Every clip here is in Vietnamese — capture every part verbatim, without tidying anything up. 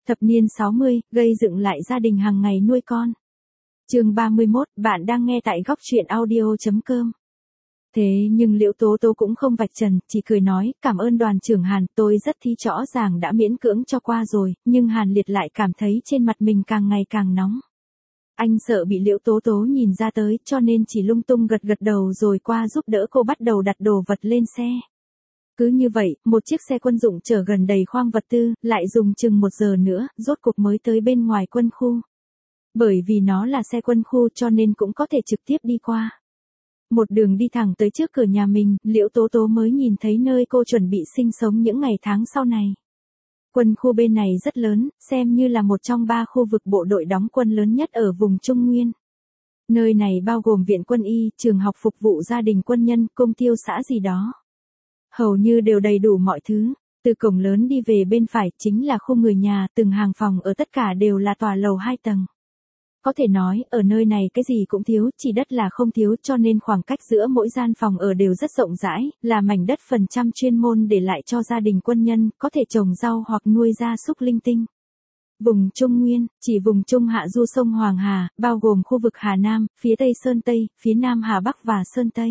Thập niên sáu mươi, gây dựng lại gia đình hàng ngày nuôi con. Chương ba mươi mốt, bạn đang nghe tại góc truyện audio chấm com. Thế nhưng Liễu Tố Tố cũng không vạch trần, chỉ cười nói, cảm ơn đoàn trưởng Hàn, tôi rất thi rõ ràng đã miễn cưỡng cho qua rồi, nhưng Hàn Liệt lại cảm thấy trên mặt mình càng ngày càng nóng. Anh sợ bị Liễu Tố Tố nhìn ra tới, cho nên chỉ lung tung gật gật đầu rồi qua giúp đỡ cô bắt đầu đặt đồ vật lên xe. Cứ như vậy, một chiếc xe quân dụng chở gần đầy khoang vật tư, lại dùng chừng một giờ nữa, rốt cuộc mới tới bên ngoài quân khu. Bởi vì nó là xe quân khu cho nên cũng có thể trực tiếp đi qua. Một đường đi thẳng tới trước cửa nhà mình, Liễu Tố Tố mới nhìn thấy nơi cô chuẩn bị sinh sống những ngày tháng sau này. Quân khu bên này rất lớn, xem như là một trong ba khu vực bộ đội đóng quân lớn nhất ở vùng Trung Nguyên. Nơi này bao gồm viện quân y, trường học phục vụ gia đình quân nhân, công tiêu xã gì đó. Hầu như đều đầy đủ mọi thứ. Từ cổng lớn đi về bên phải chính là khu người nhà, từng hàng phòng ở tất cả đều là tòa lầu hai tầng. Có thể nói, ở nơi này cái gì cũng thiếu, chỉ đất là không thiếu, cho nên khoảng cách giữa mỗi gian phòng ở đều rất rộng rãi, là mảnh đất phần trăm chuyên môn để lại cho gia đình quân nhân, có thể trồng rau hoặc nuôi gia súc linh tinh. Vùng Trung Nguyên, chỉ vùng Trung Hạ du sông Hoàng Hà, bao gồm khu vực Hà Nam, phía Tây Sơn Tây, phía Nam Hà Bắc và Sơn Tây.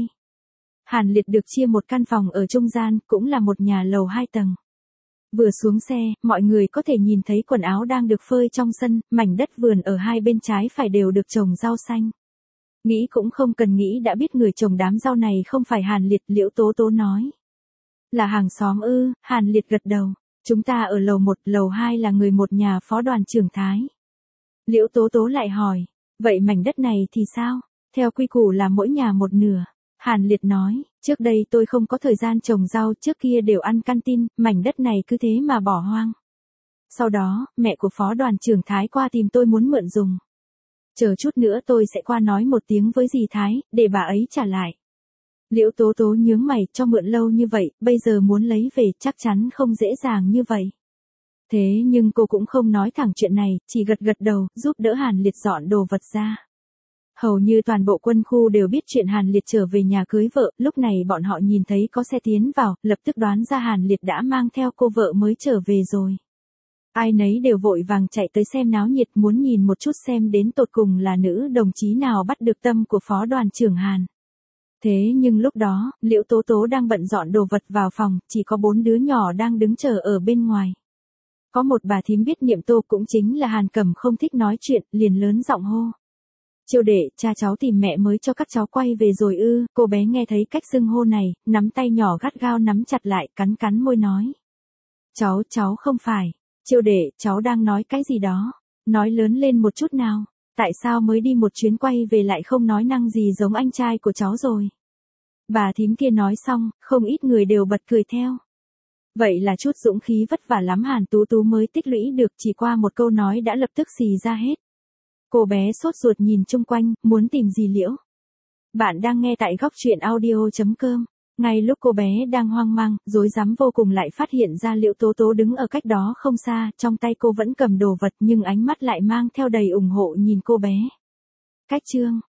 Hàn Liệt được chia một căn phòng ở trung gian, cũng là một nhà lầu hai tầng. Vừa xuống xe, mọi người có thể nhìn thấy quần áo đang được phơi trong sân, mảnh đất vườn ở hai bên trái phải đều được trồng rau xanh. Nghĩ cũng không cần nghĩ đã biết người trồng đám rau này không phải Hàn Liệt, Liễu Tố Tố nói. Là hàng xóm ư? Hàn Liệt gật đầu. Chúng ta ở lầu một, lầu hai là người một nhà phó đoàn trưởng Thái. Liễu Tố Tố lại hỏi, vậy mảnh đất này thì sao? Theo quy củ là mỗi nhà một nửa. Hàn Liệt nói, trước đây tôi không có thời gian trồng rau, trước kia đều ăn canteen, mảnh đất này cứ thế mà bỏ hoang. Sau đó, mẹ của phó đoàn trưởng Thái qua tìm tôi muốn mượn dùng. Chờ chút nữa tôi sẽ qua nói một tiếng với dì Thái, để bà ấy trả lại. Liễu Tố Tố nhướng mày, cho mượn lâu như vậy, bây giờ muốn lấy về chắc chắn không dễ dàng như vậy. Thế nhưng cô cũng không nói thẳng chuyện này, chỉ gật gật đầu, giúp đỡ Hàn Liệt dọn đồ vật ra. Hầu như toàn bộ quân khu đều biết chuyện Hàn Liệt trở về nhà cưới vợ, lúc này bọn họ nhìn thấy có xe tiến vào, lập tức đoán ra Hàn Liệt đã mang theo cô vợ mới trở về rồi. Ai nấy đều vội vàng chạy tới xem náo nhiệt, muốn nhìn một chút xem đến tột cùng là nữ đồng chí nào bắt được tâm của phó đoàn trưởng Hàn. Thế nhưng lúc đó, Liễu Tố Tố đang bận dọn đồ vật vào phòng, chỉ có bốn đứa nhỏ đang đứng chờ ở bên ngoài. Có một bà thím biết niệm Tô cũng chính là Hàn Cẩm không thích nói chuyện, liền lớn giọng hô. Chiêu đệ, cha cháu tìm mẹ mới cho các cháu quay về rồi ư? Cô bé nghe thấy cách xưng hô này, nắm tay nhỏ gắt gao nắm chặt lại, cắn cắn môi nói. Cháu, cháu không phải. Chiêu đệ, cháu đang nói cái gì đó? Nói lớn lên một chút nào. Tại sao mới đi một chuyến quay về lại không nói năng gì giống anh trai của cháu rồi? Bà thím kia nói xong, không ít người đều bật cười theo. Vậy là chút dũng khí vất vả lắm Hàn Tú Tú mới tích lũy được, chỉ qua một câu nói đã lập tức xì ra hết. Cô bé sốt ruột nhìn chung quanh, muốn tìm gì Liễu. Bạn đang nghe tại góc truyện audio chấm com. Ngay lúc cô bé đang hoang mang, rối rắm vô cùng lại phát hiện ra Liễu Tố Tố đứng ở cách đó không xa, trong tay cô vẫn cầm đồ vật nhưng ánh mắt lại mang theo đầy ủng hộ nhìn cô bé. Cách chương,